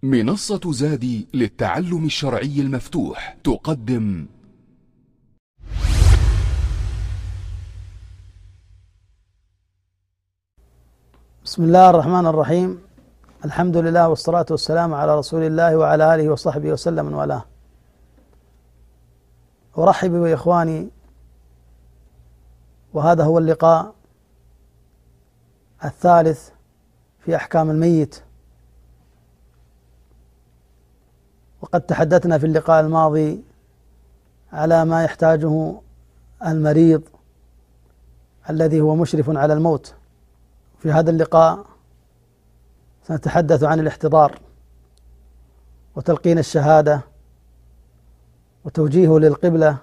منصة زادي للتعلم الشرعي المفتوح تقدم بسم الله الرحمن الرحيم. الحمد لله والصلاة والسلام على رسول الله وعلى آله وصحبه وسلم من والاه. أرحب بإخواني، وهذا هو اللقاء الثالث في أحكام الميت. وقد تحدثنا في اللقاء الماضي على ما يحتاجه المريض الذي هو مشرف على الموت. في هذا اللقاء سنتحدث عن الاحتضار وتلقين الشهادة وتوجيهه للقبلة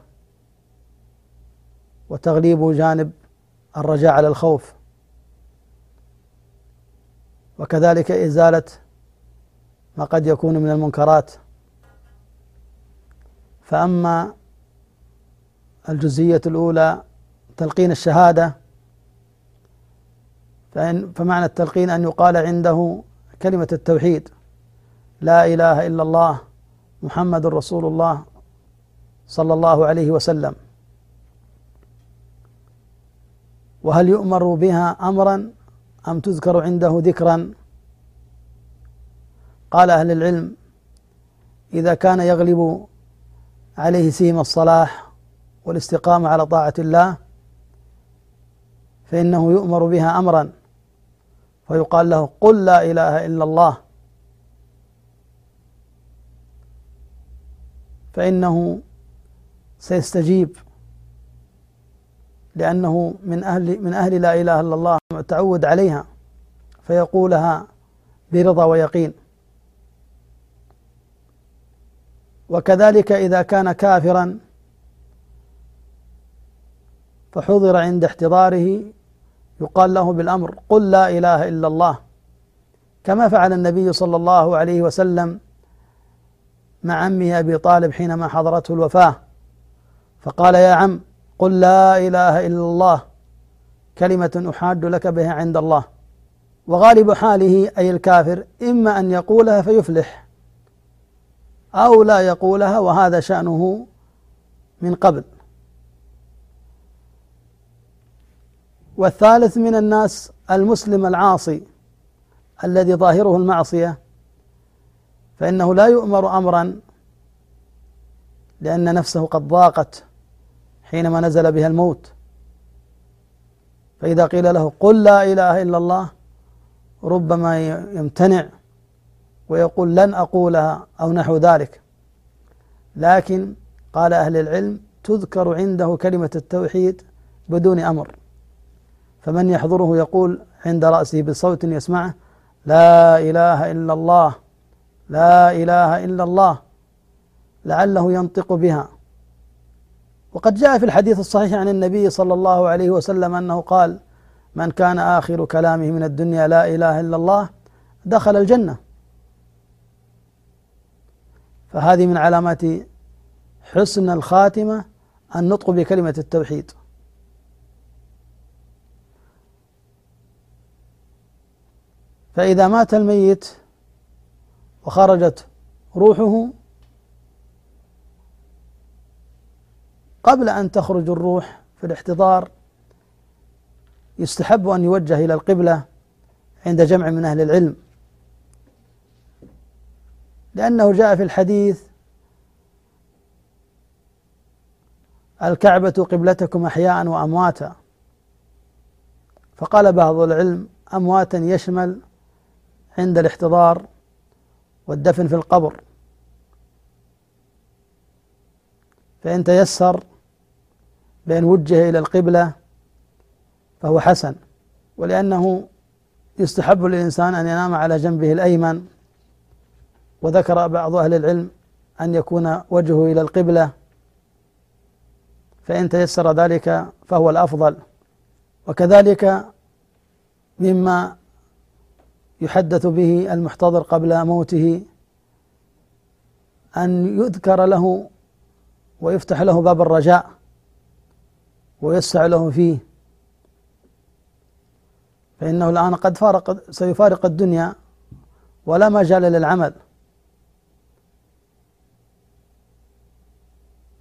وتغليب جانب الرجاء على الخوف، وكذلك إزالة ما قد يكون من المنكرات. فأما الجزئية الأولى تلقين الشهادة، فمعنى التلقين أن يقال عنده كلمة التوحيد: لا إله إلا الله محمد رسول الله صلى الله عليه وسلم. وهل يؤمر بها أمرا أم تذكر عنده ذكرا؟ قال أهل العلم: إذا كان يغلب عليه سيم الصلاح والاستقامة على طاعة الله فإنه يؤمر بها أمرا، فيقال له: قل لا إله إلا الله، فإنه سيستجيب، لأنه من أهل لا إله إلا الله، متعود عليها، فيقولها برضا ويقين. وكذلك إذا كان كافرا فحضر عند احتضاره يقال له بالأمر: قل لا إله إلا الله، كما فعل النبي صلى الله عليه وسلم مع عمه أبي طالب حينما حضرته الوفاة، فقال: يا عم، قل لا إله إلا الله، كلمة أحاج لك بها عند الله. وغالب حاله أي الكافر إما أن يقولها فيفلح أو لا يقولها، وهذا شأنه من قبل. والثالث من الناس المسلم العاصي الذي ظاهره المعصية، فإنه لا يؤمر أمرا، لأن نفسه قد ضاقت حينما نزل بها الموت. فإذا قيل له: قل لا إله إلا الله، ربما يمتنع ويقول: لن أقولها، أو نحو ذلك. لكن قال أهل العلم: تذكر عنده كلمة التوحيد بدون أمر، فمن يحضره يقول عند رأسه بصوت يسمعه: لا إله إلا الله، لا إله إلا الله، لعله ينطق بها. وقد جاء في الحديث الصحيح عن النبي صلى الله عليه وسلم أنه قال: من كان آخر كلامه من الدنيا لا إله إلا الله دخل الجنة. فهذه من علامات حسن الخاتمة النطق بكلمة التوحيد. فإذا مات الميت وخرجت روحه، قبل أن تخرج الروح في الاحتضار يستحب أن يوجه إلى القبلة عند جمع من أهل العلم، لأنه جاء في الحديث: الكعبة قبلتكم أحياء وأمواتا. فقال بعض العلم: أمواتا يشمل عند الاحتضار والدفن في القبر، فإن تيسر بأن وجه إلى القبلة فهو حسن، ولأنه يستحب للإنسان أن ينام على جنبه الأيمن. وذكر بعض أهل العلم أن يكون وجهه إلى القبلة، فإن تيسر ذلك فهو الأفضل. وكذلك مما يحدث به المحتضر قبل موته أن يذكر له ويفتح له باب الرجاء ويسع له فيه، فإنه الآن قد سيفارق الدنيا ولا مجال للعمل،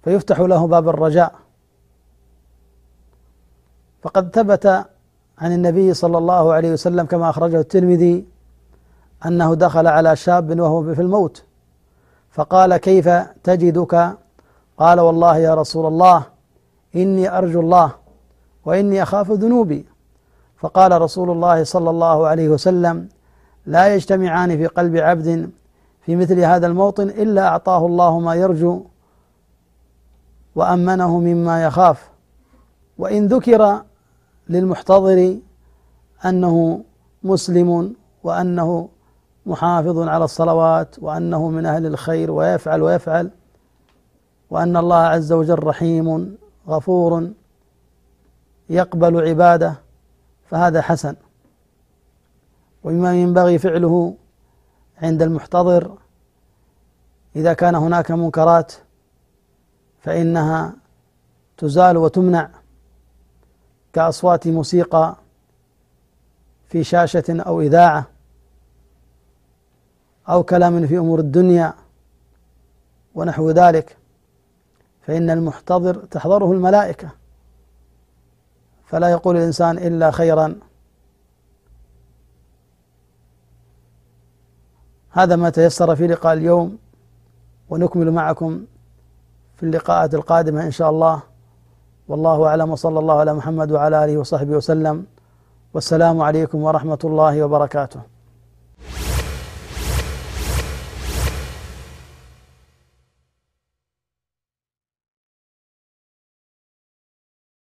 فيفتح له باب الرجاء. فقد ثبت عن النبي صلى الله عليه وسلم كما أخرجه الترمذي أنه دخل على شاب وهو في الموت فقال: كيف تجدك؟ قال: والله يا رسول الله إني أرجو الله وإني أخاف ذنوبي. فقال رسول الله صلى الله عليه وسلم: لا يجتمعان في قلب عبد في مثل هذا الموطن إلا أعطاه الله ما يرجو وأمنه مما يخاف. وإن ذكر للمحتضر أنه مسلم وأنه محافظ على الصلوات وأنه من أهل الخير ويفعل وأن الله عز وجل رحيم غفور يقبل عباده، فهذا حسن. ومما ينبغي فعله عند المحتضر إذا كان هناك منكرات فإنها تزال وتمنع، كأصوات موسيقى في شاشة أو إذاعة أو كلام في أمور الدنيا ونحو ذلك، فإن المحتضر تحضره الملائكة، فلا يقول الإنسان إلا خيرا. هذا ما تيسر في لقاء اليوم، ونكمل معكم في اللقاءات القادمة إن شاء الله. والله أعلم، وصلى الله على محمد وعلى آله وصحبه وسلم، والسلام عليكم ورحمة الله وبركاته.